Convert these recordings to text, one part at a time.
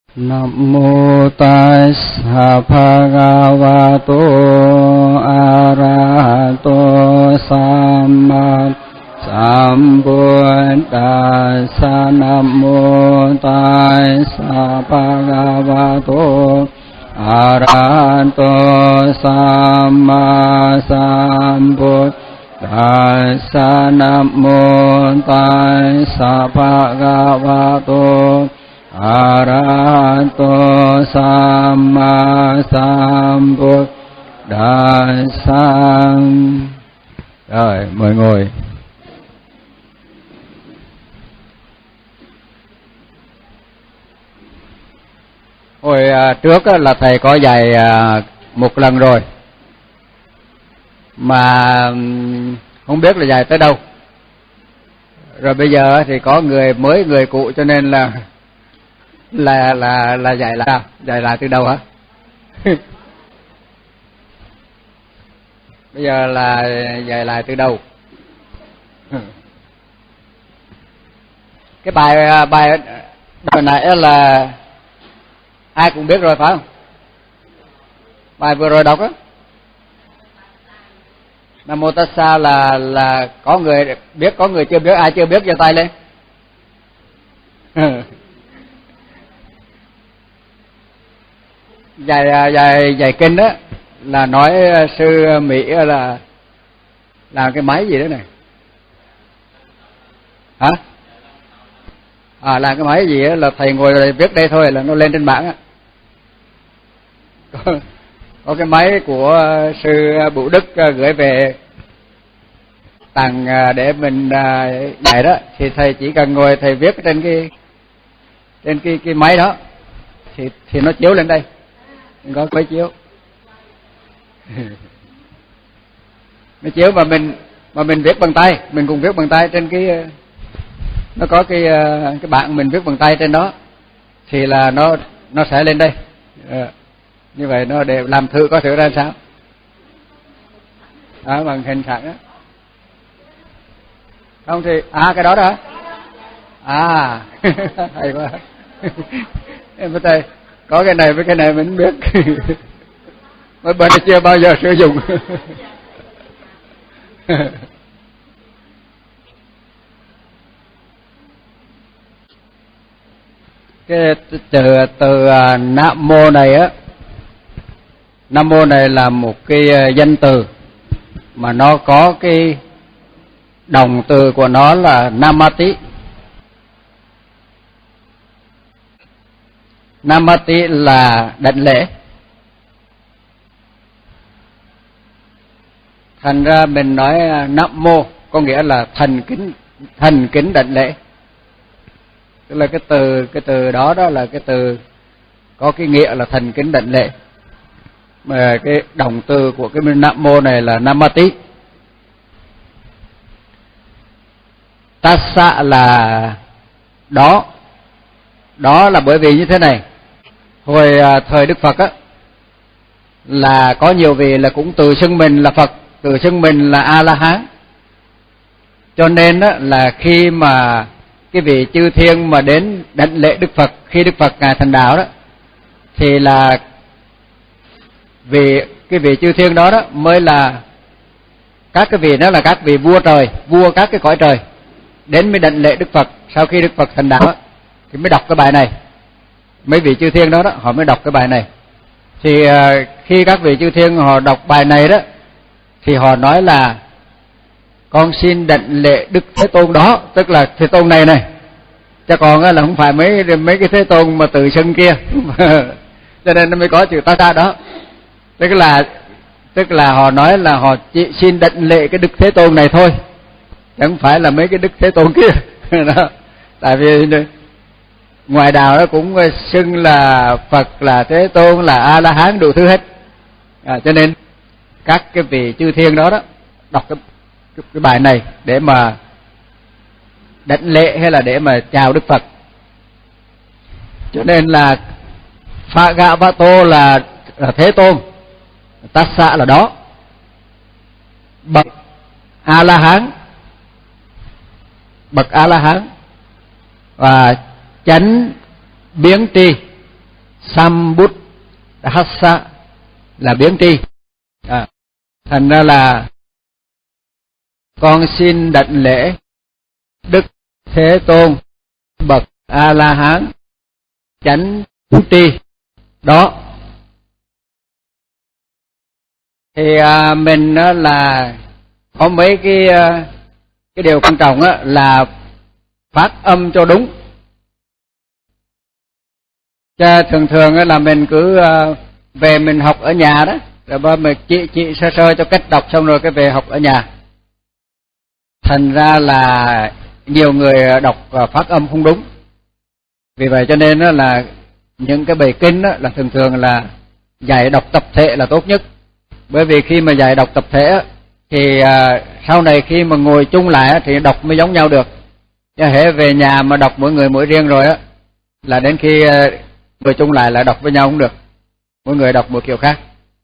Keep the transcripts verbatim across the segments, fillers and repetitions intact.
Nam mô Tassa Bhagavato Arahato Samma Sambuddhassa. Nam mô Tassa Bhagavato Arahato Samma Sambuddhassa. Nam mô Tassa Bhagavato Arahato Samma Sambuddhassa. Rồi, mời ngồi. Hồi à, trước á, là thầy có dạy à, một lần rồi, mà không biết là dạy tới đâu. Rồi bây giờ thì có người mới, người cũ, cho nên là là là là dạy lại dạy lại từ đầu hả? Bây giờ là dạy lại từ đầu. Cái bài bài bài này là ai cũng biết rồi phải không? Bài vừa rồi đọc á, Nam mô Tassa là là có người biết, có người chưa biết. Ai chưa biết giơ tay lên. Dạy dạy dạy kinh đó là nói sư Mỹ là làm cái máy gì đó này hả? À, làm cái máy gì đó là thầy ngồi đây viết đây thôi là nó lên trên bảng á. Có, có cái máy của sư Bửu Đức gửi về tặng để mình dạy đó, thì thầy chỉ cần ngồi thầy viết trên cái trên cái cái máy đó thì thì nó chiếu lên đây. Có máy chiếu. Nó chiếu mà mình mà mình viết bằng tay, mình cùng viết bằng tay trên cái, nó có cái cái bảng mình viết bằng tay trên đó thì là nó nó sẽ lên đây. À, như vậy nó để làm thử có thử ra sao. Đó, bằng hình sẵn á. Không thì à cái đó đó. À hay quá. Em biết đây có cái này với cái này mình biết. Mấy bên chưa bao giờ sử dụng. Cái từ từ Nam mô này á, Nam mô này là một cái danh từ mà nó có cái động từ của nó là Namati. Namati là đảnh lễ. Thành ra mình nói Nam mô có nghĩa là thành kính, thành kính đảnh lễ. Tức là cái từ cái từ đó đó là cái từ có cái nghĩa là thành kính đảnh lễ. Mà cái động từ của cái Nam mô này là Namati. Tassa là đó. Đó là bởi vì như thế này. Hồi thời Đức Phật á, là có nhiều vị là cũng tự xưng mình là Phật, tự xưng mình là A-la-hán. Cho nên á, là khi mà cái vị chư thiên mà đến đảnh lễ Đức Phật, khi Đức Phật ngài thành đạo đó, thì là vì cái vị chư thiên đó đó mới là các cái vị đó là các vị vua trời, vua các cái cõi trời đến mới đảnh lễ Đức Phật. Sau khi Đức Phật thành đạo đó, thì mới đọc cái bài này. Mấy vị chư thiên đó đó họ mới đọc cái bài này. Thì uh, khi các vị chư thiên họ đọc bài này đó thì họ nói là con xin đảnh lễ Đức Thế Tôn đó, tức là Thế Tôn này này. Chứ còn là không phải mấy mấy cái Thế Tôn mà tự xưng kia. Cho nên nó mới có chữ Tassa đó. Tức là tức là họ nói là họ chỉ xin đảnh lễ cái Đức Thế Tôn này thôi, chứ không phải là mấy cái Đức Thế Tôn kia. Đó. Tại vì ngoài đạo nó cũng xưng là Phật, là Thế Tôn, là A-la-hán đủ thứ hết. À, cho nên các cái vị chư thiên đó đó đọc cái, cái, cái bài này để mà đảnh lễ hay là để mà chào Đức Phật. Cho nên là Bhagavato là, là Thế Tôn, Tassa là đó, bậc A-la-hán, bậc A-la-hán, và chánh biến tri Sambuddhassa là biến tri. À, thành ra là con xin đảnh lễ Đức Thế Tôn bậc A La Hán chánh tri. Đó thì à, mình á, là có mấy cái cái điều quan trọng á, là phát âm cho đúng. Chứ thường thường á, là mình cứ à, về mình học ở nhà đó, rồi ba mình chị chị sơ sơ cho cách đọc xong rồi cái về học ở nhà. Thành ra là nhiều người đọc phát âm không đúng. Vì vậy cho nên á, là những cái bài kinh á, là thường thường là dạy đọc tập thể là tốt nhất. Bởi vì khi mà dạy đọc tập thể á, thì à, sau này khi mà ngồi chung lại á, thì đọc mới giống nhau được. Chứ hễ về nhà mà đọc mỗi người mỗi riêng rồi á, là đến khi à, ngồi chung lại là đọc với nhau không được. Mỗi người đọc một kiểu khác.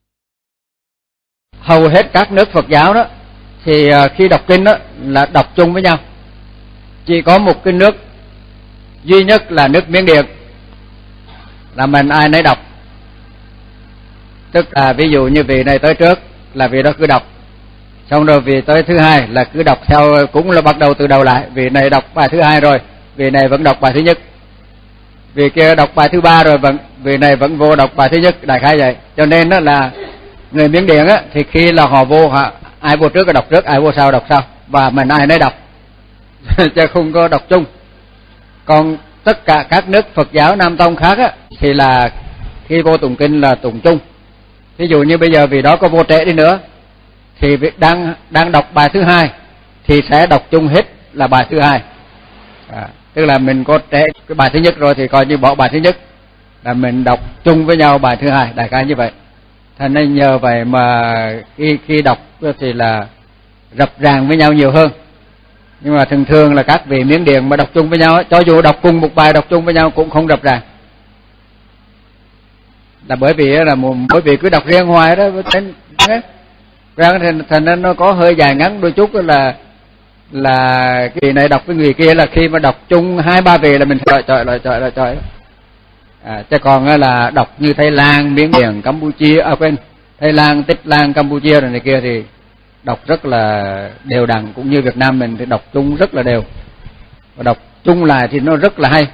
Hầu hết các nước Phật giáo đó thì à, khi đọc kinh đó là đọc chung với nhau. Chỉ có một cái nước duy nhất là nước Miến Điện là mình ai nấy đọc. Tức là ví dụ như vị này tới trước là vị đó cứ đọc, xong rồi vị tới thứ hai là cứ đọc theo, cũng là bắt đầu từ đầu lại. Vị này đọc bài thứ hai rồi, vị này vẫn đọc bài thứ nhất. Vị kia đọc bài thứ ba rồi, vẫn vị này vẫn vô đọc bài thứ nhất, đại khái vậy. Cho nên đó là người Miến Điện á, thì khi là họ vô, họ, ai vô trước là đọc trước, ai vô sau đọc sau, và mình ai nấy đọc chứ không có đọc chung. Còn tất cả các nước Phật giáo Nam Tông khác á, thì là khi vô tụng kinh là tụng chung. Ví dụ như bây giờ vì đó có vô trễ đi nữa thì đang đang đọc bài thứ hai thì sẽ đọc chung hết là bài thứ hai. À, tức là mình có trễ cái bài thứ nhất rồi thì coi như bỏ bài thứ nhất, là mình đọc chung với nhau bài thứ hai, đại khái như vậy. Thành nên nhờ vậy mà khi khi đọc thì là rập ràng với nhau nhiều hơn. Nhưng mà thường thường là các vị Miến Điện mà đọc chung với nhau, cho dù đọc cùng một bài đọc chung với nhau cũng không rập ràng. Là bởi vì là mỗi vị cứ đọc riêng hoài đó, thành thành nên nó có hơi dài ngắn đôi chút, là là cái vị này đọc với người kia, là khi mà đọc chung hai ba vị là mình chọi chọi lại chọi lại chọi. À, chứ còn là đọc như Thái Lan, Miến Điện, Campuchia, à quên, Thái Lan, Tích Lan, Campuchia rồi này kia thì đọc rất là đều đặn, cũng như Việt Nam mình thì đọc chung rất là đều, và đọc chung lại thì nó rất là hay.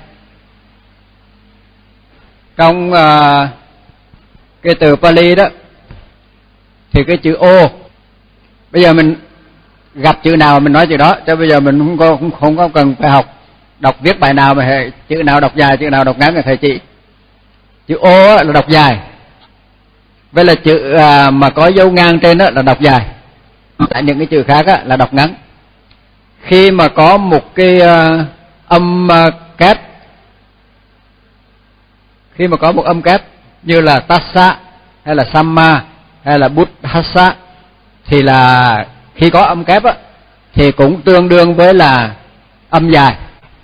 Trong uh, cái từ Pali đó thì cái chữ ô, bây giờ mình gặp chữ nào mình nói chữ đó, chứ bây giờ mình không có không, không có cần phải học đọc viết bài nào mà chữ nào đọc dài, chữ nào đọc ngắn là thầy chị. Chữ ô là đọc dài, với là chữ uh, mà có dấu ngang trên đó là đọc dài. Tại những cái chữ khác á, là đọc ngắn. Khi mà có một cái uh, âm uh, kép, khi mà có một âm kép như là Tassa hay là Samma hay là Buddhassa thì là khi có âm kép á, thì cũng tương đương với là âm dài.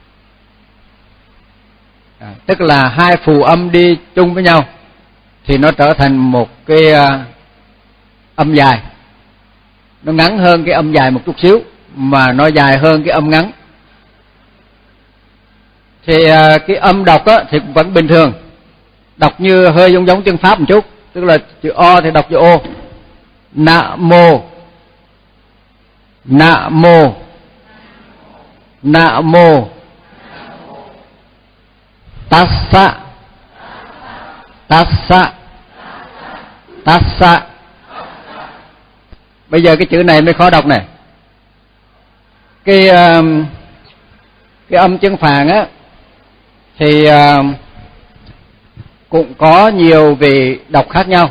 À, tức là hai phù âm đi chung với nhau thì nó trở thành một cái uh, âm dài. Nó ngắn hơn cái âm dài một chút xíu, mà nó dài hơn cái âm ngắn. Thì uh, cái âm đọc á, thì cũng vẫn bình thường, đọc như hơi giống giống chân Pháp một chút. Tức là chữ O thì đọc chữ O. Na mô, na mô, na mô, tassa, tassa, tassa. Bây giờ cái chữ này mới khó đọc này. Cái uh, cái âm chân Phạn á thì uh, cũng có nhiều vị đọc khác nhau.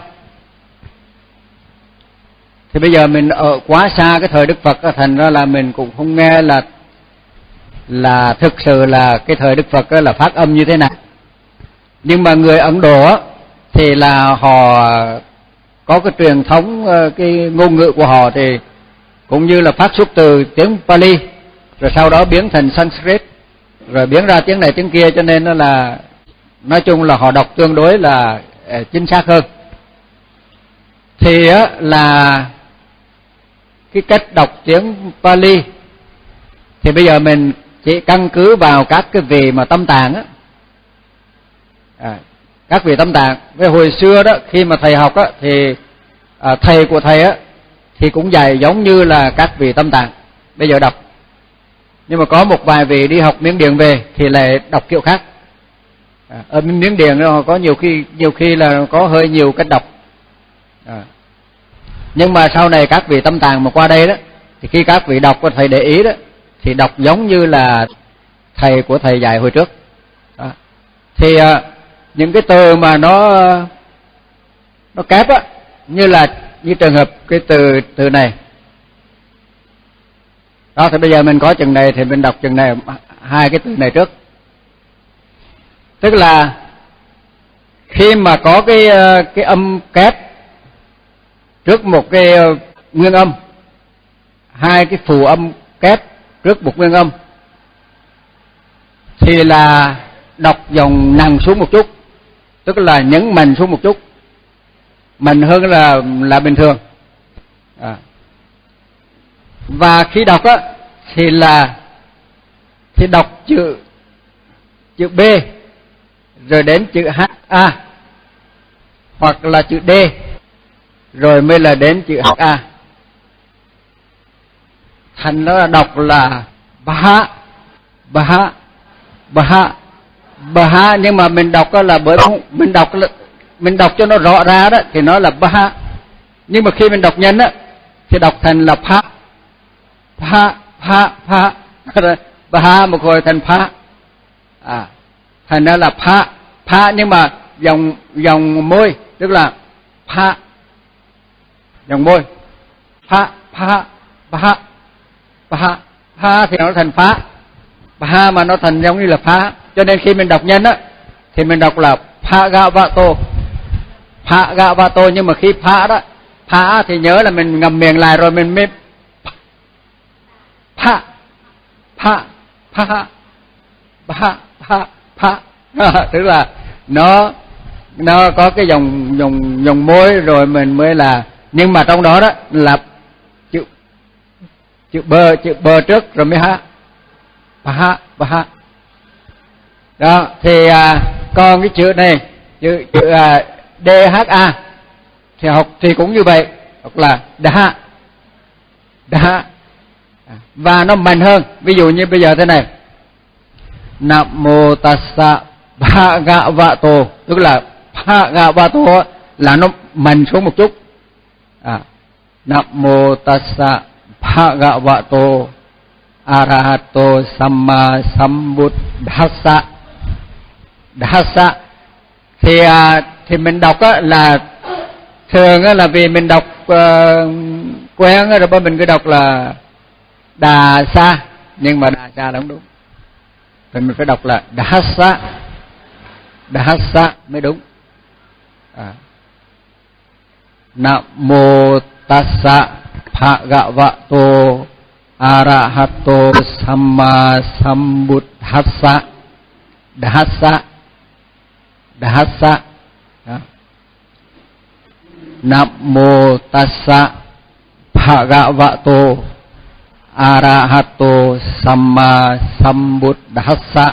Thì bây giờ mình ở quá xa cái thời Đức Phật, thành ra là mình cũng không nghe là là thực sự là cái thời Đức Phật là phát âm như thế nào. Nhưng mà người Ấn Độ thì là họ có cái truyền thống, cái ngôn ngữ của họ thì cũng như là phát xuất từ tiếng Pali, rồi sau đó biến thành Sanskrit, rồi biến ra tiếng này tiếng kia, cho nên là nói chung là họ đọc tương đối là chính xác hơn. Thì á, là cái cách đọc tiếng Pali thì bây giờ mình chỉ căn cứ vào các cái vị mà tâm tạng á, à, các vị Tâm Tạng. Với hồi xưa đó, khi mà thầy học á, thì à, thầy của thầy á thì cũng dạy giống như là các vị Tâm Tạng bây giờ đọc. Nhưng mà có một vài vị đi học Miến Điện về thì lại đọc kiểu khác. À, ở Miến Điện nó có nhiều khi nhiều khi là có hơi nhiều cách đọc. À. Nhưng mà sau này các vị Tâm Tạng mà qua đây đó, thì khi các vị đọc có thầy để ý đó, thì đọc giống như là thầy của thầy dạy hồi trước. Đó. Thì à, những cái từ mà nó nó kép á, như là như trường hợp cái từ từ này. Đó, thì bây giờ mình có chừng này thì mình đọc chừng này, hai cái từ này trước. Tức là khi mà có cái cái âm kép trước một cái nguyên âm, hai cái phù âm kép trước một nguyên âm, thì là đọc dòng nặng xuống một chút, tức là nhấn mạnh xuống một chút, mạnh hơn là là bình thường. À. Và khi đọc á thì là thì đọc chữ chữ B rồi đến chữ H A, hoặc là chữ D rồi mới là đến chữ H A. Thành nó là đọc là Bha Bha Bha Bha, nhưng mà mình đọc là bởi mình đọc mình đọc cho nó rõ ra đó thì nó là Bha. Nhưng mà khi mình đọc nhanh á thì đọc thành là Pha Pha Pha Pha Bha, một hồi thành Pha. À, thành ra là Pha Pha, nhưng mà dòng dòng môi tức là Pha, dòng môi Pha Pha Pha Pha Pha thì nó thành Phá. Pha mà nó thành giống như là Phá, cho nên khi mình đọc nhanh á thì mình đọc là Pha Gạo Vạ Tô, Pha Gạo Vạ Tô. Nhưng mà khi Phá đó, Phá thì nhớ là mình ngậm miệng lại rồi mình mới Pha Pha Pha Pha Pha Pha. Tức là nó nó có cái dòng dòng dòng môi rồi mình mới là, nhưng mà trong đó đó là chữ chữ bơ chữ bơ trước rồi mới ha ha ha. Đó thì à, còn cái chữ này chữ chữ à, D H A thì học thì cũng như vậy, hoặc là đa đa, và nó mạnh hơn. Ví dụ như bây giờ thế này: Nam mô tassa bhagavato, tức là bhagavato là nó mạnh xuống một chút. À, Nam mô tassa bhagavato arahato samma sambuddhassa. Dhassa thì à, thì mình đọc á, là thường á, là vì mình đọc uh, quen rồi bởi mình cứ đọc là Đà Sa, nhưng mà Đà Sa không đúng, thì mình phải đọc là Dhassa, Dhassa mới đúng. À. Nam mô tassa bhagavato arahato samma sambuddhassa. Dhassa, Dhassa. Nam mô tassa bhagavato arahato samma sambuddhassa.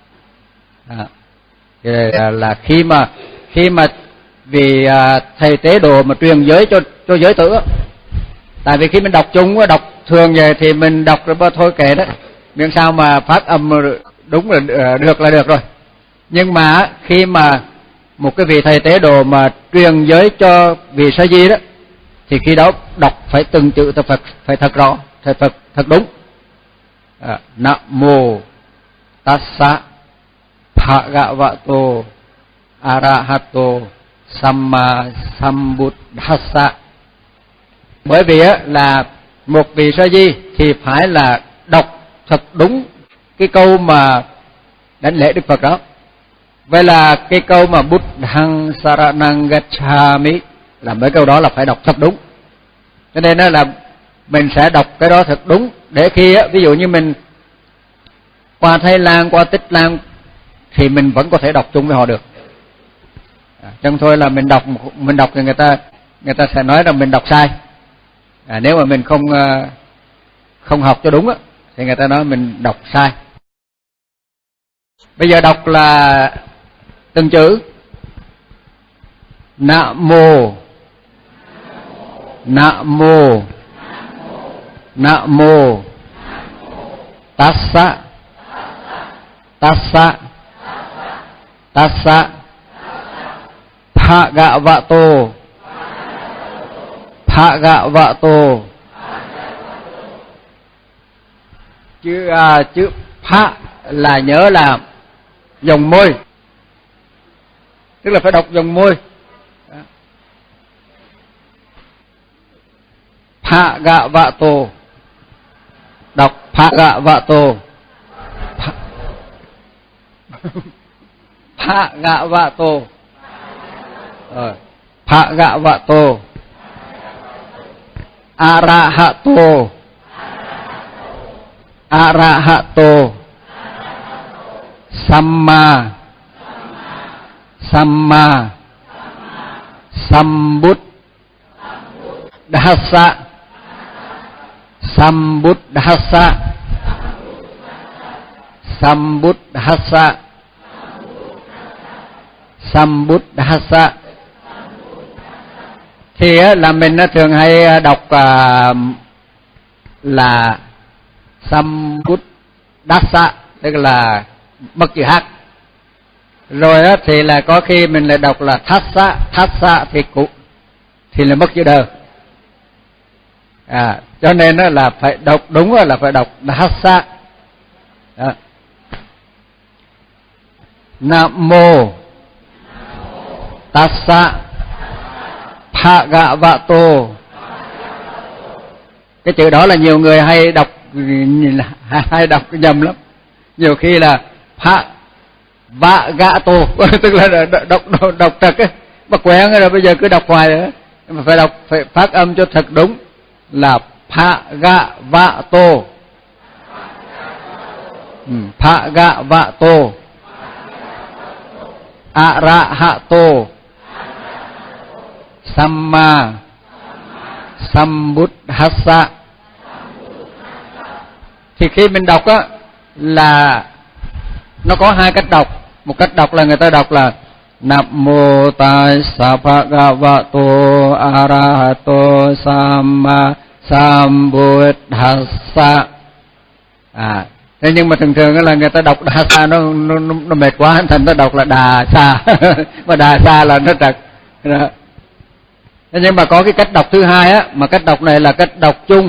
Là, là khi mà khi mà vì à, thầy tế độ mà truyền giới cho cho giới tử. Tại vì khi mình đọc chung đọc thường vậy thì mình đọc rồi thôi kệ đó, miễn sao mà phát âm đúng là được là được rồi. Nhưng mà khi mà một cái vị thầy tế độ mà truyền giới cho vị sa di đó, thì khi đó đọc phải từng chữ thật Phật phải thật rõ, thật Phật thật đúng. À, Nam mô tassa bhagavato arahato samma sambuddhassa. Bởi vì á, là một vị sa di thì phải là đọc thật đúng cái câu mà đánh lễ Đức Phật đó. Vậy là cái câu mà Buddhang Saranang Gacchami là mấy câu đó là phải đọc thật đúng. Cho nên đó là mình sẽ đọc cái đó thật đúng, để khi á, ví dụ như mình qua Thái Lan, qua Tích Lan thì mình vẫn có thể đọc chung với họ được. À, chẳng thôi là mình đọc mình đọc thì người ta người ta sẽ nói rằng mình đọc sai. À, nếu mà mình không không học cho đúng á, thì người ta nói mình đọc sai. Bây giờ đọc là từng chữ, Nam mô Nam mô Nam mô Tassa Tassa Tassa Bhagavato Bhagavato. Chữ à, chữ Pha là nhớ là dòng môi, tức là phải đọc dòng môi. Bhagavato, đọc Bhagavato. Bhagavato. Rồi, Bhagavato. Arahato. Arahato. Samma. Samma. Sambuddhassa. Sambuddhassa. Sambuddhassa. Sambuddhassa. Thì là mình thường hay đọc là Sambuddhassa, tức là mất chữ H. Rồi đó thì là có khi mình lại đọc là Thassa, Thassa thì cũng thì là mất chữ đờ. À, cho nên đó là phải đọc đúng là phải đọc Thassa. Đó. Nam mô Tassa Bhagavato. Cái chữ đó là nhiều người hay đọc hay đọc nhầm lắm. Nhiều khi là Bhagavato tức là đọc đọc, đọc trật ấy, mà quen rồi bây giờ cứ đọc hoài nữa. Mà phải đọc phải phát âm cho thật đúng là Bhagavato. Ừ, Bhagavato. Arahato. Samma Sambuddhassa. Thì khi mình đọc á là nó có hai cách đọc. Một cách đọc là người ta đọc là Nam mô Tassa Bhagavato Arahato Samma Sambuddhassa. À, thế nhưng mà thường thường là người ta đọc Đà Sa nó, nó, nó mệt quá, thành ta đọc là Đà Sa. Mà Đà Sa là nó trật. Thế nhưng mà có cái cách đọc thứ hai á, mà cách đọc này là cách đọc chung.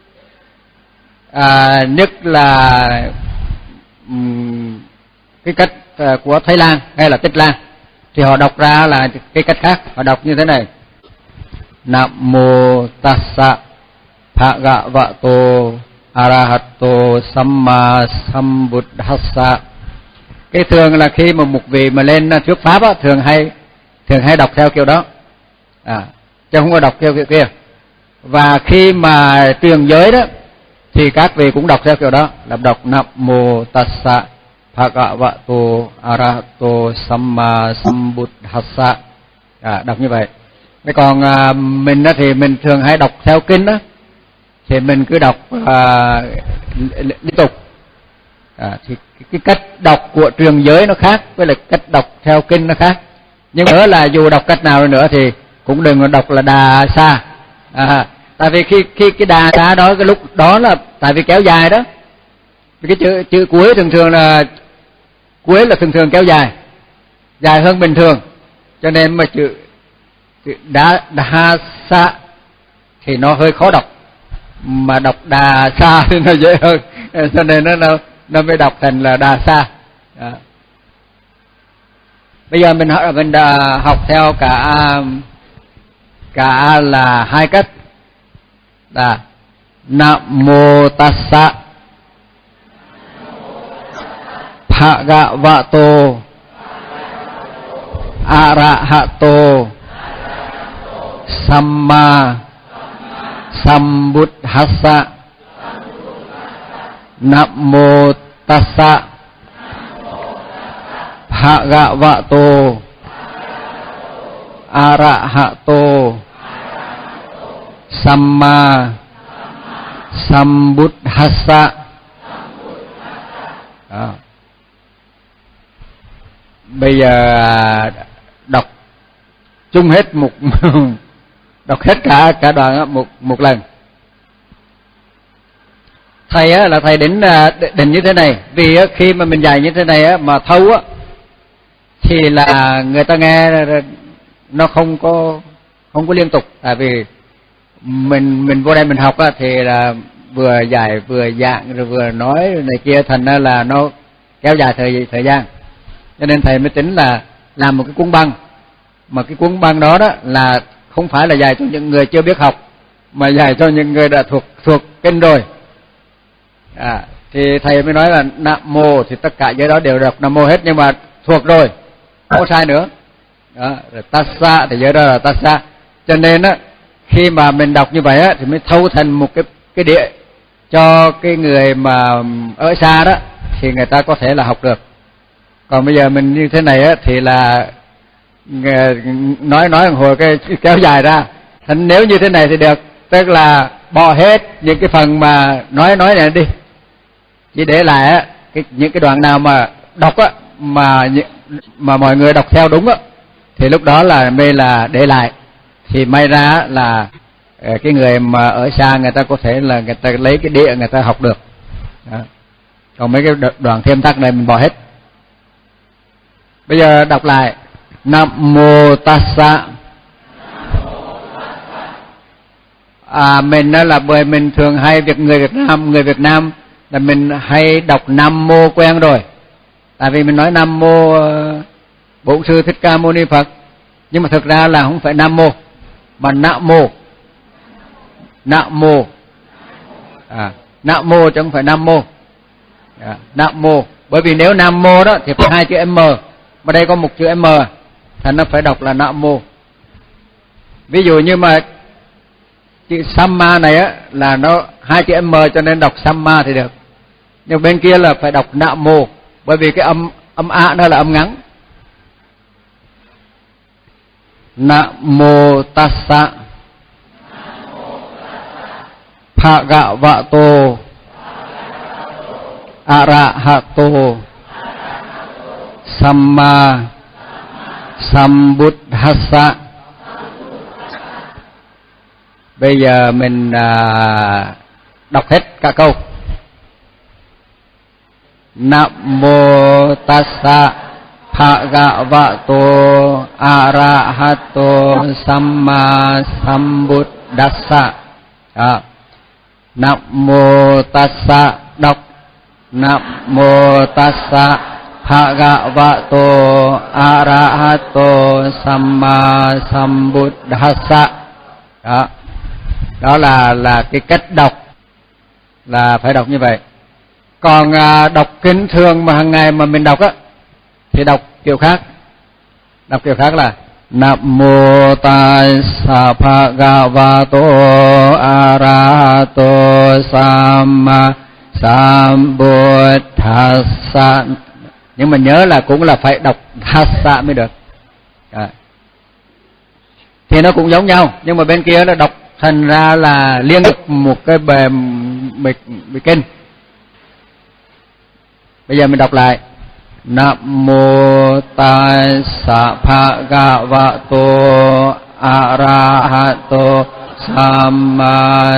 À, nhất là um, cái cách uh, của Thái Lan hay là Tích Lan, thì họ đọc ra là cái cách khác. Họ đọc như thế này: Nam mô Tassa Bhagavato Arahato Samma Sambuddhassa. Cái thường là khi mà một vị mà lên thuyết pháp á, thường hay thường hay đọc theo kiểu đó, à, chứ không có đọc theo kiểu kia. Và khi mà truyền giới đó thì các vị cũng đọc theo kiểu đó, là đọc Nam mô Tassa Bhagavato Arahato Samma Sambuddhassa, à, đọc như vậy. Thế còn à, mình đó thì mình thường hay đọc theo kinh đó, thì mình cứ đọc à, liên tục. À, thì cái cách đọc của truyền giới nó khác với lại cách đọc theo kinh nó khác. Nhưng nữa là dù đọc cách nào nữa thì cũng đừng đọc là Đà Sa. À, tại vì khi khi cái Đà Sa đó cái lúc đó là tại vì kéo dài đó. Cái chữ chữ cuối thường thường là cuối là thường thường kéo dài, dài hơn bình thường. Cho nên mà chữ, chữ Đà Đà Sa thì nó hơi khó đọc. Mà đọc Đà Sa thì nó dễ hơn, cho nên nó nó, nó mới đọc thành là Đà Sa. Đó. Bây giờ mình học mình đã học theo cả cả là hai cách là Nam mô Tassa Bhagavato Arahato Samma Sambuddhassa. Nam mô Tassa Bhagavato Arahato Samma Sambuddhassa. Đó. Bây giờ đọc chung hết một đọc hết cả cả đoạn á, một một lần. Thầy á là thầy đến định như thế này, vì á, khi mà mình dạy như thế này á mà thâu á thì là người ta nghe nó không có không có liên tục, tại vì mình mình vô đây mình học á thì là vừa dạy vừa giảng rồi vừa nói này kia, thành ra là nó kéo dài thời thời gian, cho nên thầy mới tính là làm một cái cuốn băng, mà cái cuốn băng đó đó là không phải là dạy cho những người chưa biết học, mà dạy cho những người đã thuộc thuộc kinh rồi. À, thì thầy mới nói là Nam Mô thì tất cả giới đó đều đọc Nam Mô hết, nhưng mà thuộc rồi không có sai nữa. Đó, rồi Tassa thì giới đó là Tassa, cho nên á khi mà mình đọc như vậy á thì mới thâu thành một cái cái địa cho cái người mà ở xa đó thì người ta có thể là học được. Còn bây giờ mình như thế này á thì là nói nói một hồi cái kéo dài ra. Thành nếu như thế này thì được, tức là bỏ hết những cái phần mà nói nói này đi, chỉ để lại á cái những cái đoạn nào mà đọc á mà mà mọi người đọc theo đúng á thì lúc đó là mới là để lại, thì may ra là cái người mà ở xa người ta có thể là người ta lấy cái địa người ta học được. Đó. Còn mấy cái đoạn thêm thắt này mình bỏ hết. Bây giờ đọc lại Nam Mô Tassa. À, mình đó là bởi mình thường hay việc người Việt Nam người Việt Nam là mình hay đọc Nam Mô quen rồi, tại vì mình nói Nam Mô Bổn Sư Thích Ca Mâu Ni Phật, nhưng mà thực ra là không phải Nam Mô mà Nam Mô. Nam Mô à, Nam Mô chứ không phải Nam Mô. À, Nam Mô, bởi vì nếu Nam Mô đó thì phải hai chữ M, mà đây có một chữ M, thành nó phải đọc là Nam Mô. Ví dụ như mà chữ Samma này á là nó hai chữ M cho nên đọc Samma thì được, nhưng bên kia là phải đọc Nam Mô, bởi vì cái âm âm A đó là âm ngắn. Nam Mô Tassa Bhagavato Arahato Samma Sambuddhassa. Bây giờ mình à, đọc hết cả câu. Nam Mô Tassa Bhagavato Arahato Samma Sambuddhassa. À, Nam Mô Tassa đọc Nam Mô Tassa Bhagavato Arahato Samma Sambuddhassa. Đó. Đó là là cái cách đọc, là phải đọc như vậy. Còn à, đọc kinh thường mà hàng ngày mà mình đọc á thì đọc kiểu khác. Đọc kiểu khác là Nam Mô Tassa Bhagavato Arahato Samma Sambuddhassa. Nhưng mà nhớ là cũng là phải đọc Thassa mới được. À. Thì nó cũng giống nhau, nhưng mà bên kia nó đọc thành ra là liên tục một cái bề bề, bề kinh. Bây giờ mình đọc lại Nam Mô Tassa Bhagavato Arahato Samma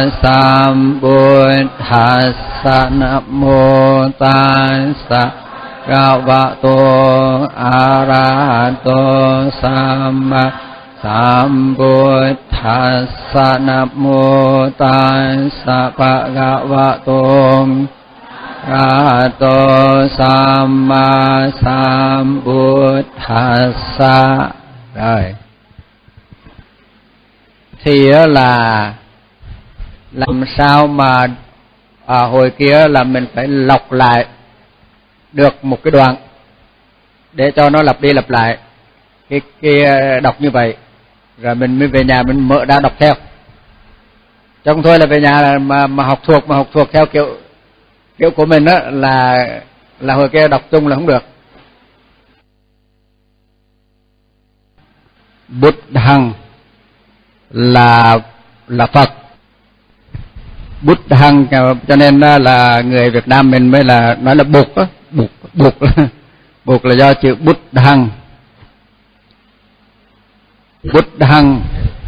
Sambuddhassa. Nam Mô Tassa Bhagavato Arahato Samma Sambuddhassa. Nam Mô Tassa Bhagavato Arahato Samma Sambuddhassa. Rồi. Thì là làm sao mà à, hồi kia là mình phải lọc lại được một cái đoạn để cho nó lặp đi lặp lại cái kia đọc như vậy, rồi mình mới về nhà mình mở ra đọc theo. Chứ không thôi là về nhà là mà mà học thuộc mà học thuộc theo kiểu kiểu của mình á là là hồi kia đọc chung là không được. Buddhang là là Phật. Buddhang cho nên là người Việt Nam mình mới là nói là Bụt á, Bụt Bụt Bụt là do chữ Buddhang. Buddhang.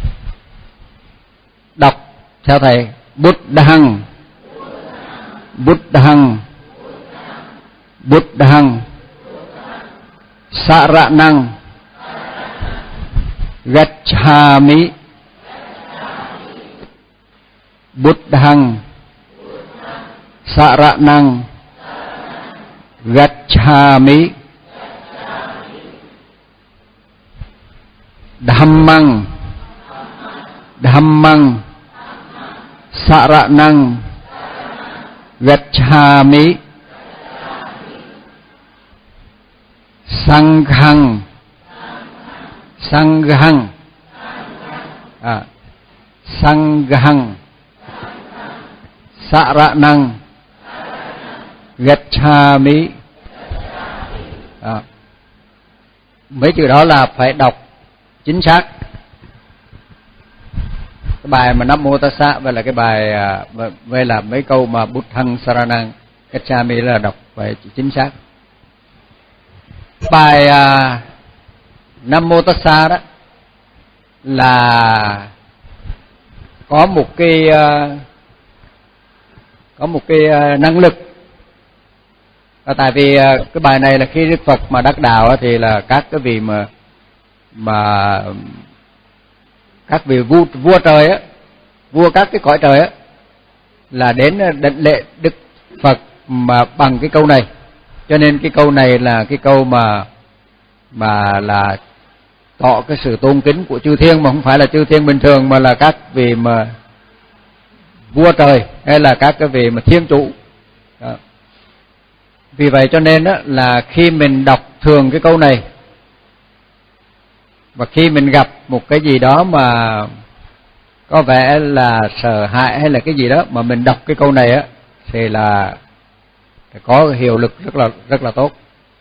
Đọc theo thầy. Buddhang. Buddhang. Buddhang. Saranang Gacchami. Buddhang. Saranang Gacchami. Dhammang. Dhammang Saranang Gacchami. Sanghang. Sanghang. À, Sanghang Saranang Gacchami. À, mấy từ đó là phải đọc chính xác. Cái bài mà Nam Mô Tassa và là cái bài với là mấy câu mà Buddhang Saranang Gacchami là đọc phải chính xác. Bài uh, Nam Mô Tassa đó là có một cái uh, có một cái uh, năng lực. À, tại vì uh, cái bài này là khi Đức Phật mà đắc đạo á, thì là các cái vị mà mà các vị vua vua trời á, vua các cái cõi trời á là đến đảnh lễ Đức Phật mà bằng cái câu này. Cho nên cái câu này là cái câu mà mà là tỏ cái sự tôn kính của chư thiên, mà không phải là chư thiên bình thường, mà là các vị mà vua trời hay là các cái vị mà thiên chủ. Đó. Vì vậy cho nên đó là khi mình đọc thường cái câu này, và khi mình gặp một cái gì đó mà có vẻ là sợ hãi hay là cái gì đó mà mình đọc cái câu này á, thì là có hiệu lực rất là rất là tốt.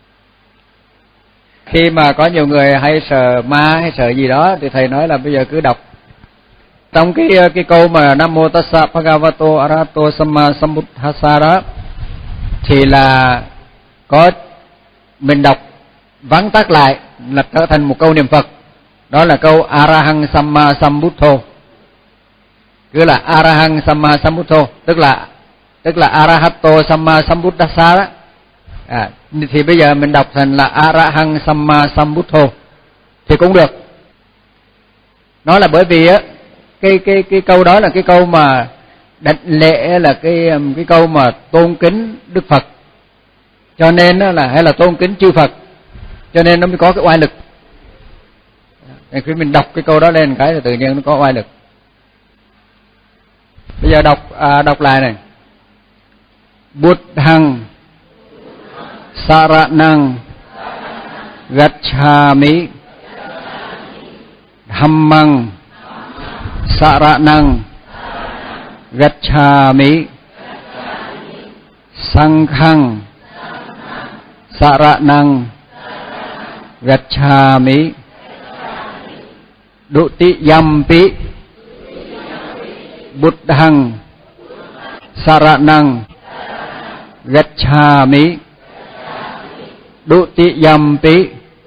Khi mà có nhiều người hay sợ ma hay sợ gì đó thì thầy nói là bây giờ cứ đọc trong cái cái câu mà Nam Mô Tassa Bhagavato Arahato Samma Sambuddhassa đó, thì là có mình đọc vắn tắt lại là trở thành một câu niệm Phật. Đó là câu Arahang Samma Sambuddho. Cứ là Arahang Samma Sambuddho, tức là tức là Arahato Samma Sambuddhassa đó. À, thì bây giờ mình đọc thành là Arahang Samma Sambuddho thì cũng được. Nó là bởi vì á cái cái cái câu đó là cái câu mà đảnh lễ, là cái cái câu mà tôn kính Đức Phật. Cho nên là hay là tôn kính chư Phật. Cho nên nó mới có cái oai lực. Khi mình đọc cái câu đó lên cái thì tự nhiên nó có oai lực. Bây giờ đọc à, đọc lại này. Buddhang Saranang Gacchami. Dhammang Saranang Gacchami. Sanghang Saranang Gacchami. Dutiyampi Buddhang Saranang Gacchami. Dutiyampi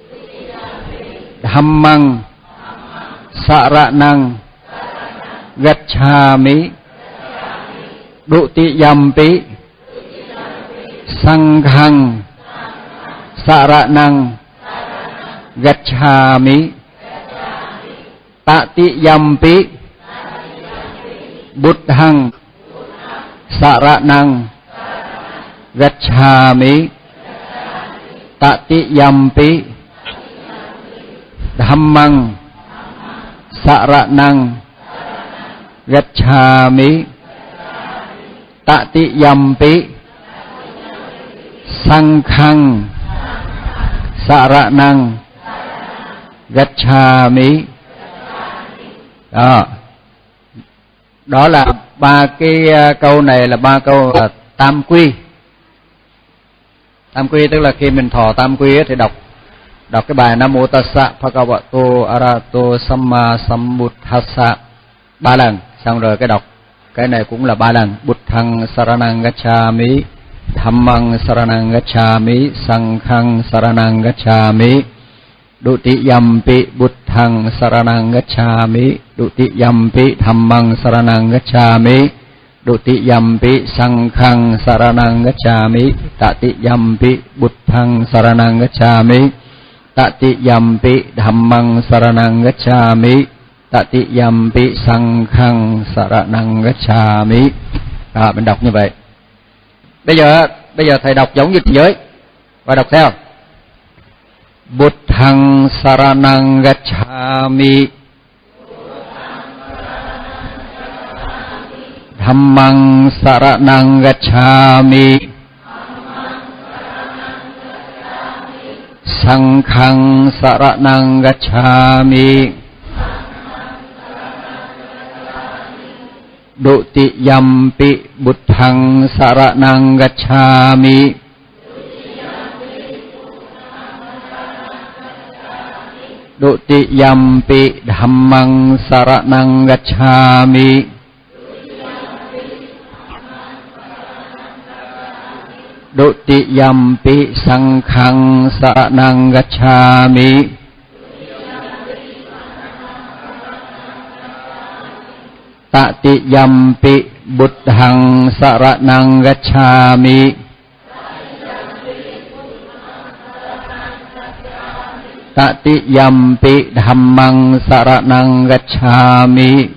Dhammang Saranang Gacchami. Dutiyampi Sanghang Saranang Gacchami. Tatiyampi Buddhang Saranang Gacchami. Tatiyampi Dhammang Saranang Gacchami. Tatiyampi Sanghang Saranang Gacchami. Đó. Đó là ba cái câu này là ba câu là tam quy. Tam quy tức là khi mình thọ tam quy thì đọc đọc cái bài Nam Mô Tassa Bhagavato Arahato Samma Sambuddhassa ba lần, xong rồi cái đọc cái này cũng là ba lần. Buddhang Saranang Gacchami, Dhammang Saranang Gacchami, Sanghang Saranang Gacchami. Dutiyampi buddhang saranang gacchami, Dutiyampi dhammang saranang gacchami, Dutiyampi sanghang saranang gacchami, Tatiyampi buddhang saranang gacchami, Tatiyampi dhammang saranang gacchami, Tatiyampi sanghang saranang gacchami. À, mình đọc như vậy. Bây giờ bây giờ thầy đọc giống như giới và đọc theo. Buddhang saranang gacchami, Dhammang saranang gacchami, Sanghang saranang gacchami, Dutiyampi buddhang saranang gacchami, Dutiyampi dhammang saranang gacchami, Dutiyampi sanghang saranang gacchami, Tatiyampi buddhang saranang gacchami, Tatiyampi dhammang saranang gacchami,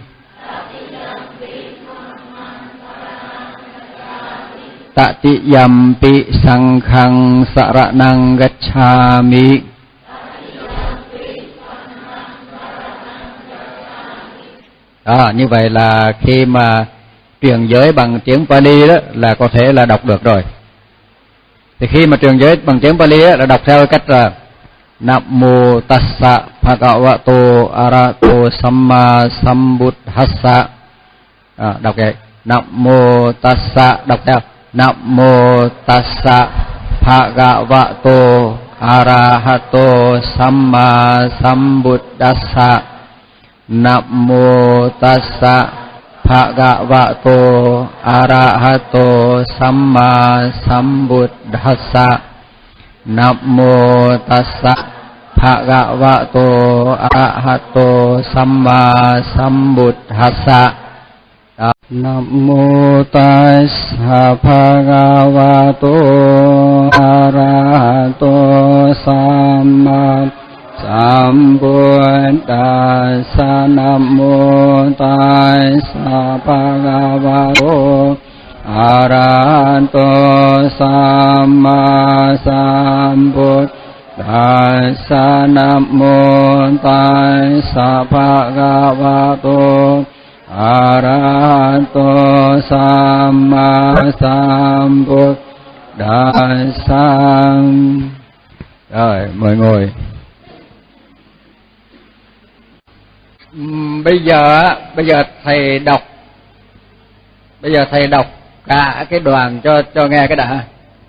Tatiyampi sanghang saranang gacchami. Đó, như vậy là khi mà truyền giới bằng tiếng Pali đó là có thể là đọc được rồi. Thì khi mà truyền giới bằng tiếng Pali đó, là đọc theo cách là Nam mô tassa bhagavato arahato samma sambuddhassa. À, đọc vậy. Nam mô tassa, đọc theo. Nam mô tassa bhagavato arahato samma sambuddhassa. Nam mô tassa bhagavato arahato samma sambuddhassa. Nam mô tassa bhagavato arahato samma sambuddhassa. Nam mô tassa bhagavato arahato samma sambuddhassa. Nam mô tassa bhagavato arahato samma sambuddhassa. Nam mô tassa bhagavato arahato samma sambuddhassa. Rồi, mời ngồi. Uhm, bây giờ bây giờ thầy đọc bây giờ thầy đọc cả cái đoạn cho cho nghe cái đã.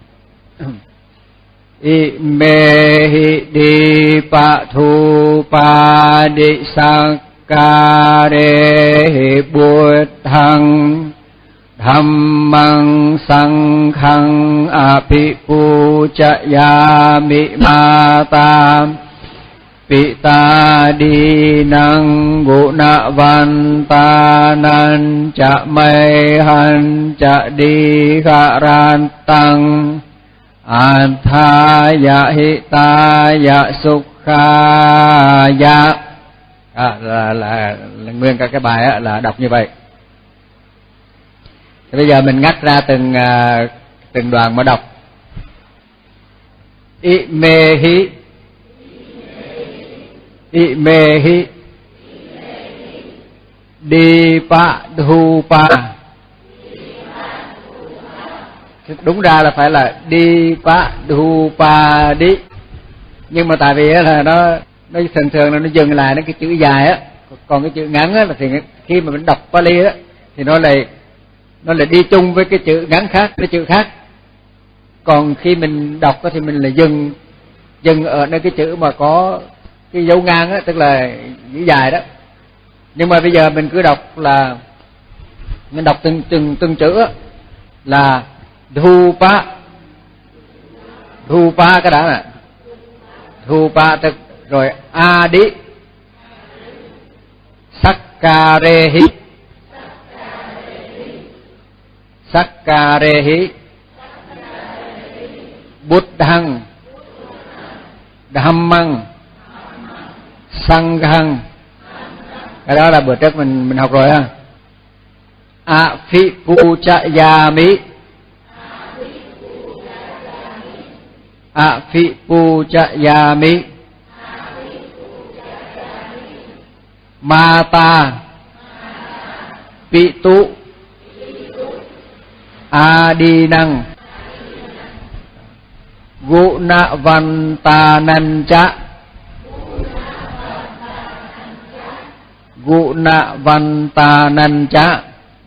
Imehi di pa thu pa di sakkare buddhang dhammang sanghang apipucayami mata Pita di nang gunavantanan ca mehan ca di karantang Anthaya hitaya sukhaya. À, là, là, là nguyên cả cái bài á, là đọc như vậy. Thì bây giờ mình ngắt ra từng uh, từng đoạn mà đọc. Imehi Imehi Dipa Dhupa. Đúng ra là phải là Dipa Dhupa Di. Nhưng mà tại vì là nó nó thường thường là nó dừng lại nó cái chữ dài á, còn cái chữ ngắn á là thì khi mà mình đọc Pali á thì nó lại nó lại đi chung với cái chữ ngắn khác, cái chữ khác. Còn khi mình đọc á thì mình lại dừng dừng ở nơi cái chữ mà có cái dấu ngang á, tức là chữ dài đó. Nhưng mà bây giờ mình cứ đọc là mình đọc từng từng từng chữ á, là Dhupa Dhupa cái đã nè. Dhupa tức Rồi Adi Sakkarehi Sakkarehi Buddhang Dhammang Sanghang. Cái đó là bữa trước mình mình học rồi ha. Aphipujayami Aphipujayami Mata Pitu Adinang Gunavantanancha Gunavantanancha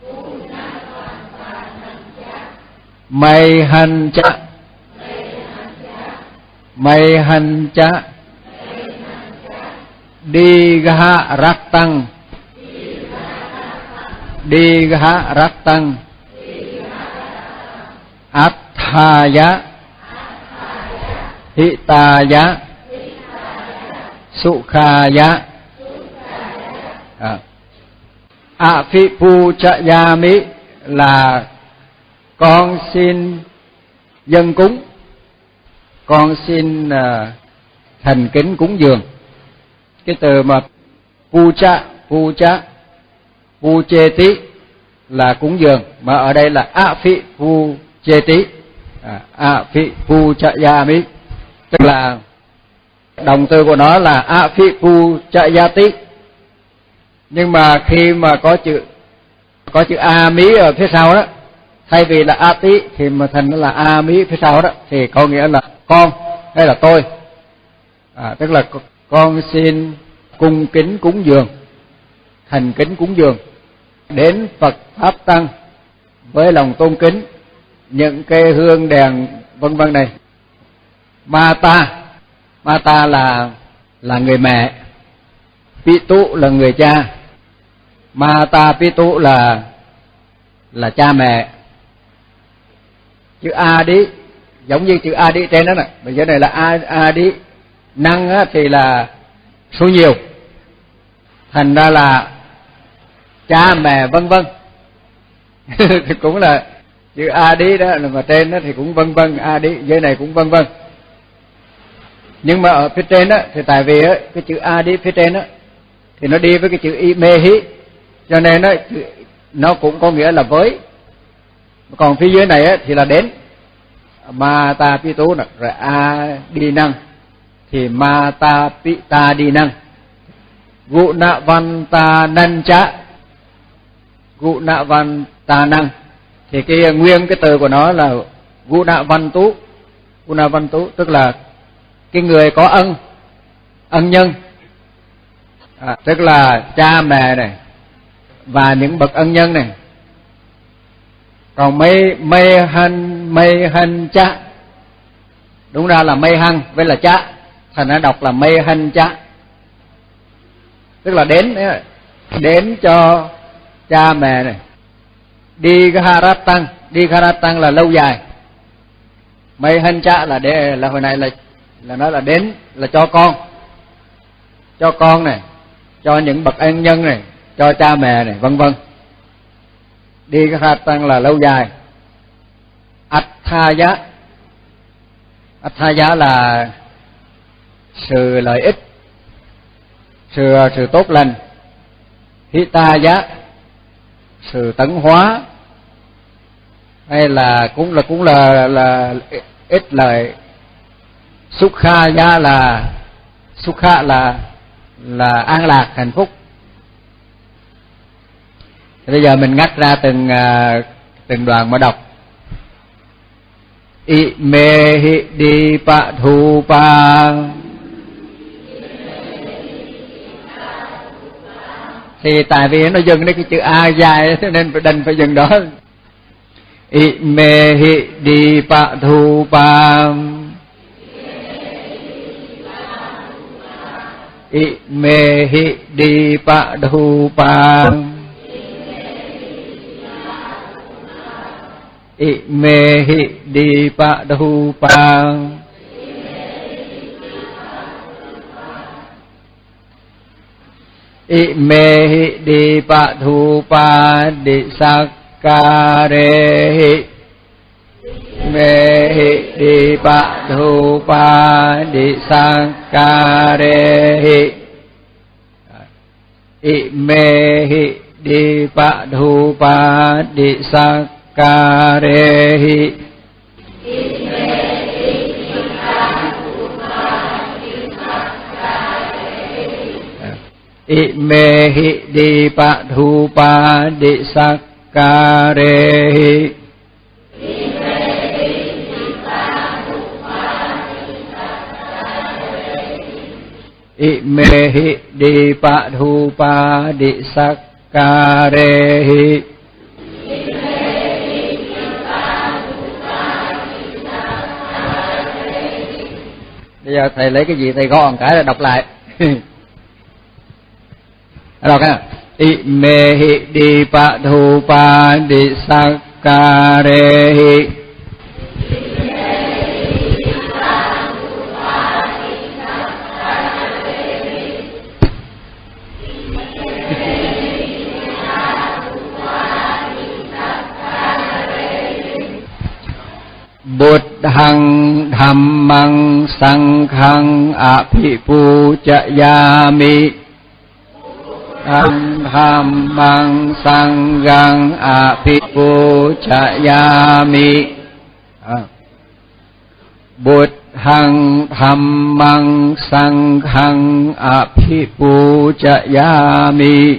Mayhancha Mayhancha Digha Raktang Digha Raktang Athaya Hitaya Sukhaya. À. Aphipujayami là con xin dâng cúng, con xin uh, thành kính cúng dường. Cái từ mà puja, puja, pujeti là cúng dường, mà ở đây là aphipujeti, à, aphipujayami, tức là động từ của nó là aphipujayati. Nhưng mà khi mà có chữ có chữ a mí ở phía sau đó, thay vì là ati thì mà thành nó là a mí phía sau đó, thì có nghĩa là con hay là tôi, à, tức là con xin cung kính cúng dường, thành kính cúng dường đến Phật Pháp Tăng với lòng tôn kính những cây hương đèn vân vân này. Mata, Mata là là người mẹ, Pitu là người cha, Mata Pitu là là cha mẹ. Chữ Adi giống như chữ Adi trên đó nè, bây giờ này là Adi, năng á, thì là số nhiều, thành ra là cha mẹ vân vân. Thì cũng là chữ Adi đó, là mà trên đó thì cũng vân vân, Adi dưới này cũng vân vân. Nhưng mà ở phía trên đó thì tại vì á, cái chữ Adi phía trên đó thì nó đi với cái chữ Imehi, cho nên đó, nó cũng có nghĩa là với. Còn phía dưới này á, thì là đến Mata Pitu nè, rồi A đi năng thì Mata Pita đi năng. Gunavantanancha, Gunavantanang thì cái nguyên cái từ của nó là Gunavantu, Gunavantu tức là cái người có ân, ân nhân, à, tức là cha mẹ này và những bậc ân nhân này. Còn mây mây hân mây hân cha, đúng ra là mây hân với là cha, thành ra đọc là mây hân cha, tức là đến đến cho cha mẹ này. Đi Gharatang, đi Gharatang là lâu dài. Mây hân cha là để là hồi này là là nói là đến là cho con, cho con này, cho những bậc ân nhân này, cho cha mẹ này, vân vân. Đi Gharatang là lâu dài. Athaya, Athaya là sự lợi ích, sự sự tốt lành. Hitaya sự tấn hóa, hay là cũng là cũng là là ích lợi. Sukhaya là sukha là là an lạc, hạnh phúc. Bây giờ mình ngắt ra từng từng đoạn mà đọc. Imehi dipa thupa, thì tại vì nó dừng đến cái chữ A dài cho nên phải đành phải dừng đó. Imehi dipa thupa, Imehi dipa thupa, Imehi dipa thupa, Imehi dipathupada sakkarehi Mehi dipathupada sakkarehi Imehi dipathupada sakkarehi Imehi dipathupada sakkarehi Imehi dipathupada sakkarehi Bây giờ thầy lấy cái gì thầy gõ một cái là đọc lại. Đọc nha. Imehi dipathupada sakkarehi Buddhang dhammang sanghang apipujayami Dhammang sanghang apipujayami Buddhang dhammang sanghang apipujayami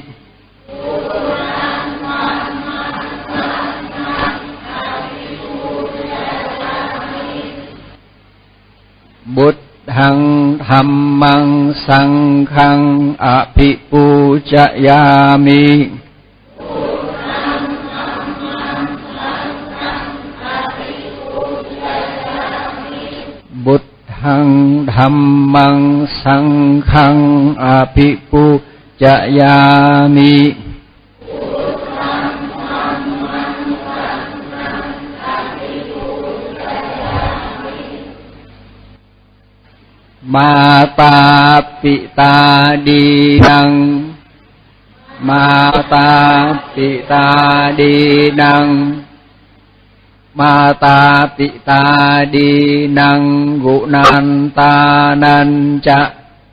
Buddhang dhammang sanghang apipujayami Buddhang dhammang sanghang apipujayami Mata pita dinang Mata pita dinang Mata pita dinang gunantanan ca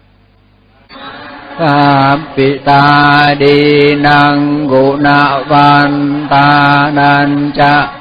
Pita dinang gunavantanan ca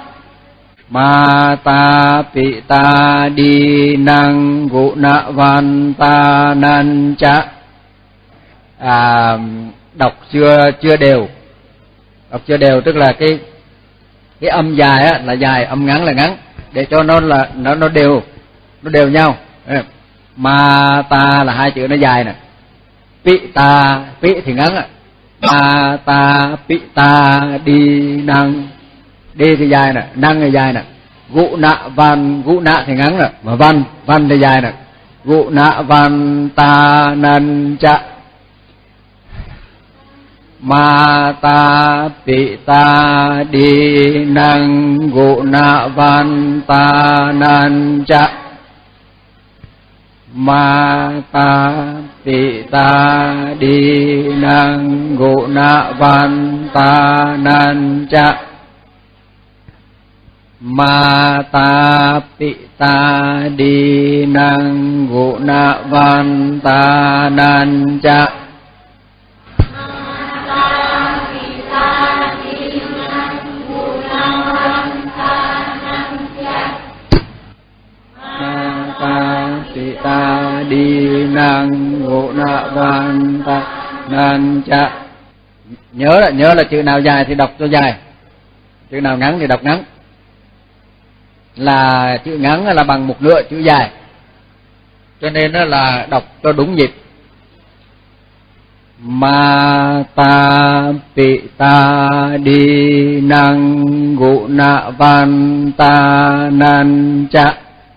Mata pita dinang gunavantanan cha. À, đọc chưa chưa đều, đọc chưa đều tức là cái cái âm dài á là dài, âm ngắn là ngắn, để cho nó là nó nó đều, nó đều nhau. Mata là hai chữ nó dài nè, pita pi thì ngắn á, mata pita dinang đi thì dài nè, năng thì dài nè, gụ nạ văn gụ nạ thì ngắn nè, mà văn văn thì dài nè, gụ nạ văn ta nan cha. Ma ta pi ta đi năng gụ nạ văn ta nan cha. Ma ta pi ta đi năng gụ nạ văn ta nan cha. Ma ta pi ta đi năng gụ nạ văn ta nan cha. Ta đi năng gỗ nạ văn ta nan cha. Nhớ là nhớ là chữ nào dài thì đọc cho dài, chữ nào ngắn thì đọc ngắn. Là chữ ngắn là bằng một nửa chữ dài, cho nên nó là đọc cho đúng nhịp. Ma ta pi ta đi năng gỗ nạ văn ta nan cha.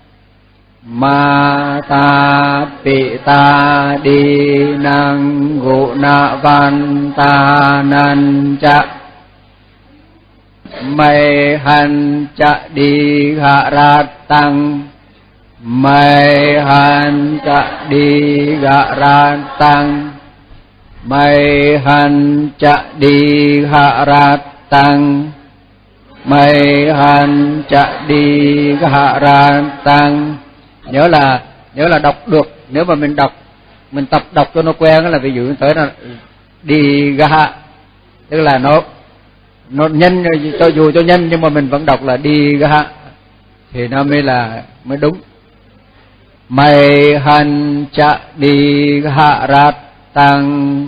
Ma ta pi ta đi năng gỗ nạ văn ta nan cha. Mây hành cha đi hạ ra tăng. Mây hành cha đi hạ ra tăng. mày hành chạ đi hạ ra tăng, mày hành chạ đi hạ ra tăng. Nhớ là nhớ là đọc được, nếu mà mình đọc, mình tập đọc cho nó quen là ví dụ tới là đi ga, tức là nó nó nhân, cho dù cho nhân nhưng mà mình vẫn đọc là đi ga thì nó mới là mới đúng. Mày hành chạ đi hạ ra tăng,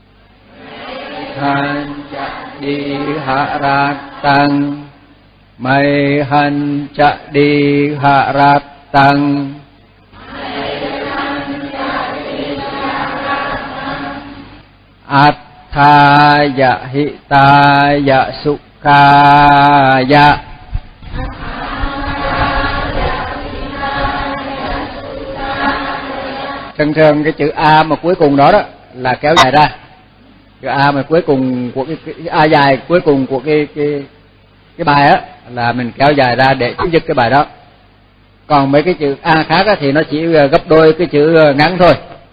hành chạ đi hạ ra tăng, mày hành chạ đi hạ ra tăng. Atthaya hitaya sukhaya. Thường thường cái chữ A mà cuối cùng đó đó là kéo dài ra. Chữ A mà cuối cùng của cái, cái A dài cuối cùng của cái cái cái bài á là mình kéo dài ra để chấm dứt cái bài đó. Còn mấy cái chữ A khác á, thì nó chỉ gấp đôi cái chữ ngắn thôi.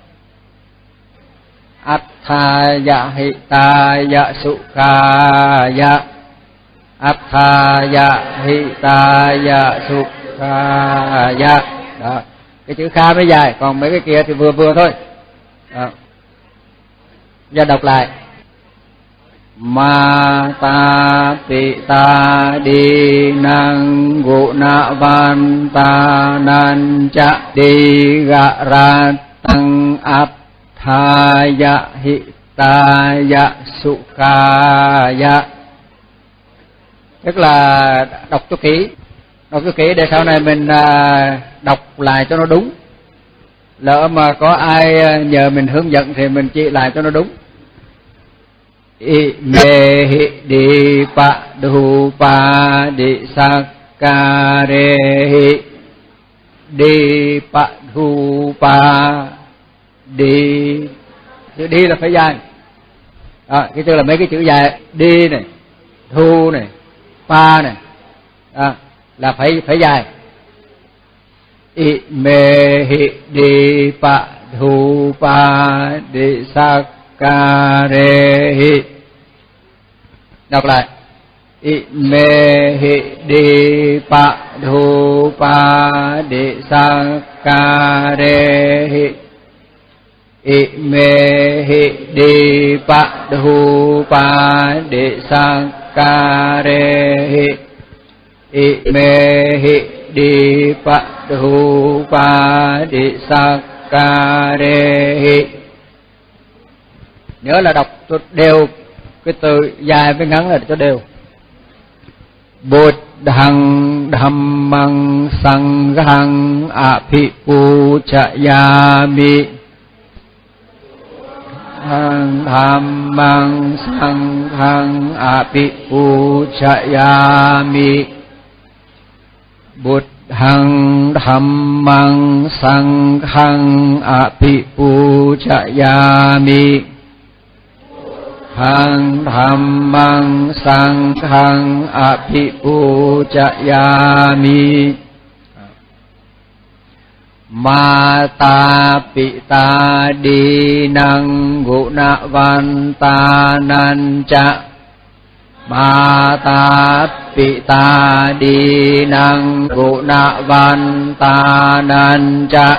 Atthaya hitaya sukhaya, Atthaya hitaya sukhaya. Đó, cái chữ kha mới dài, còn mấy cái kia thì vừa vừa thôi. Đó. Giờ đọc lại. Mata pita di nang guna vanta nan cha di ga ra tăng atthaya hitaya sukhaya. Tức là đọc cho kỹ, đọc cho kỹ để sau này mình đọc lại cho nó đúng. Lỡ mà có ai nhờ mình hướng dẫn thì mình chỉ lại cho nó đúng. I me hi di pa du pa di sakare hi di pa du pa di. Chữ đi là phải dài. À, cái tức là mấy cái chữ dài đi này, thu này, pa này, à, là phải phải dài. I me hi di pa du pa di sakare hi. Đọc lại. I me hi di pa du pa di sakare hi. I me hi di pa du pa di sakare hi. I me hi di pa du pa di sakare hi. Nhớ là đọc cho đều cái từ dài với ngắn là cho đều. Buddhang dhammang sanghang apipuchayami. Dhammang sanghang apipuchayami. Buddhang dhammang sanghang apipuchayami. Hang dhammang sanghang apipuchayami. Mata pita dinang gunavantanañ ca. Mata pita dinang gunavantanañ ca.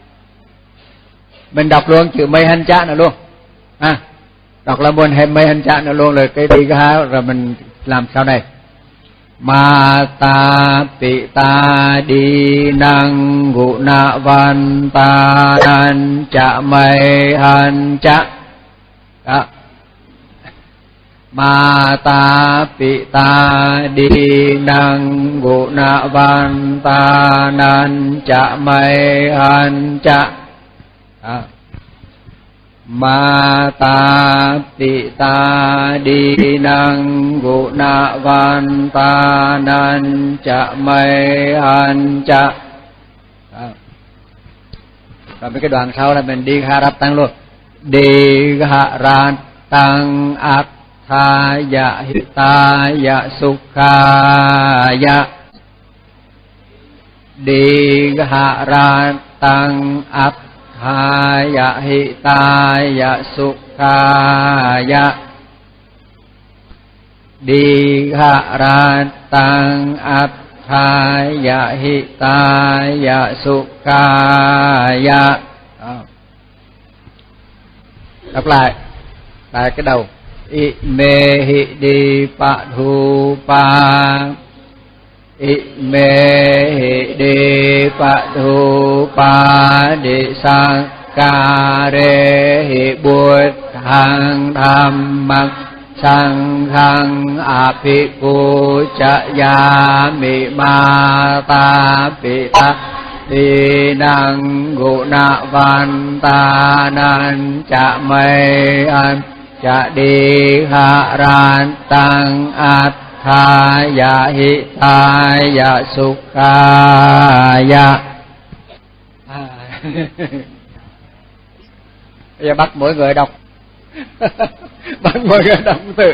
Mình đọc luôn chữ mây hành cha nữa luôn. À, đọc là buồn hem mây hành cha nữa luôn rồi cái đi cái há rồi mình làm sau này. Mata pita dinang gunavantanañ ca mây hành cha. Đó. Mata pita dinang gunavantanañ ca mây hành cha. Đó. Mata pita dinang gunavantanañ ca mây hành cha. Rồi mấy cái đoạn sau là mình đi hạ rát tăng luôn. Đi hạ rát tăng atthaya hitaya sukhaya. Đi hạ rát tăng atthaya thaya hitaya sukhaya Dikharantang Athaya hitaya sukhaya. Đọc lại tại cái đầu. I me hi di pa thu pa I me hi di pa thu pa di sang ca re hi bút hang tham mặc sang khang api pu cha ya mi ma ta pi ta Đi năng gụ nạ văn ta nan chạ mây an chạ đi hạ ran tăng át tha ya hi ta ya sukha ya. Bây giờ bắt mỗi người đọc. Bắt mỗi người đọc tự.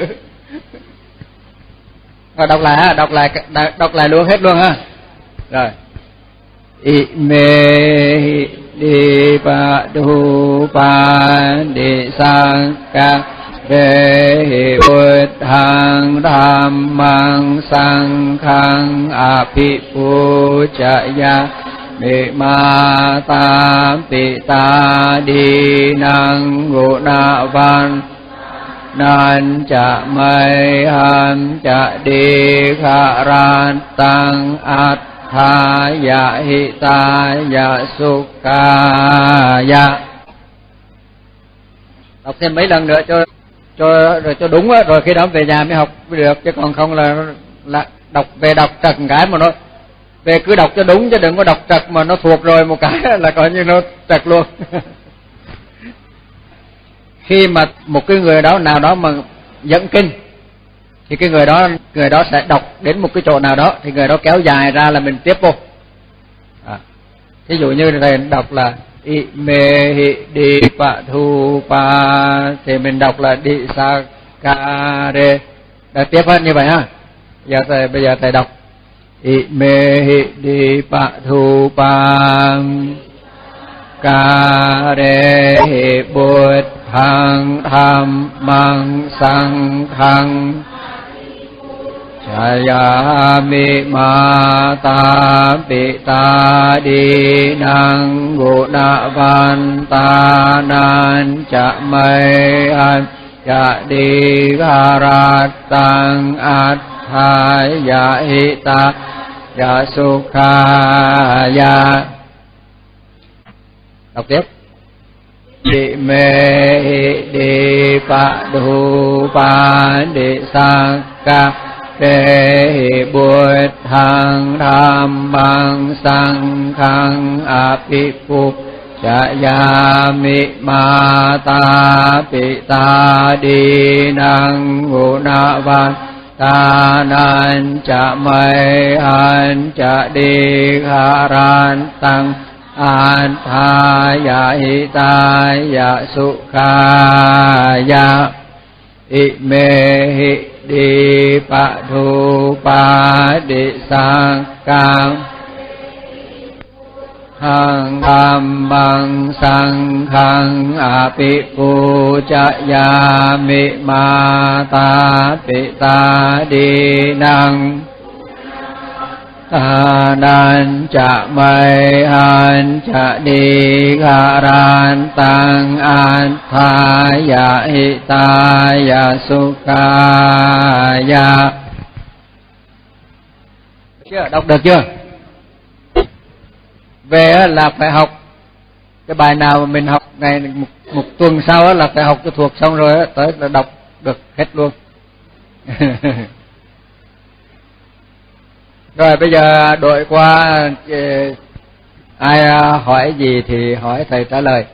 Rồi đọc lại ha, đọc lại đọc lại luôn hết luôn ha. Rồi. I me di pa du pa di sang ca ve hi bút hang tham mang sang khang api pu cha ya mi ma ta pi ta di năng ngụ na văn nan cha mây han cha đi kha ran tăng at thaya hitaya sukhaya. Đọc thêm mấy lần nữa cho cho rồi cho đúng rồi khi đó về nhà mới học được, chứ còn không là là đọc về đọc trật cái mà nó về cứ đọc cho đúng, chứ đừng có đọc trật mà nó thuộc rồi một cái là coi như nó trật luôn. Khi mà một cái người đó nào đó mà dẫn kinh thì cái người đó người đó sẽ đọc đến một cái chỗ nào đó thì người đó kéo dài ra là mình tiếp vô. À, ví dụ như thầy đọc là I me hi di pa thu pa thì mình đọc là di sa ca re, đã tiếp hết như vậy ha. Giờ thầy bây giờ thầy đọc I me hi di pa thu pa ca re hi bút hang tham mang sang khang Chaya mi ma ta pi ta di năng ngụ na văn ta nan cha mây an cha đi ga ra tăng at tha ya hi ta ya sukha ya. Đọc tiếp. Di me di pa du pa di sang ca Đề hi bút hang tham mang sang khang api pu cha ya mi ma ta pi ta di năng ngụ na văn ta nan cha mây an cha đi kha ran tăng an tha ya hi ta ya sukha ya. I me hi di pa thu pa di sang cang hang tham bằng sang khang api pu cha ya mi ma ta pi ta di năng ta nan cha mây han cha đi kha ran tăng an tha ya hi ta ya sukha ya. Chưa đọc được chưa? Về là phải học cái bài nào mà mình học ngày một, một tuần sau là phải học cho thuộc xong rồi tới là đọc được hết luôn. Rồi bây giờ đổi qua ai hỏi gì thì hỏi thầy trả lời.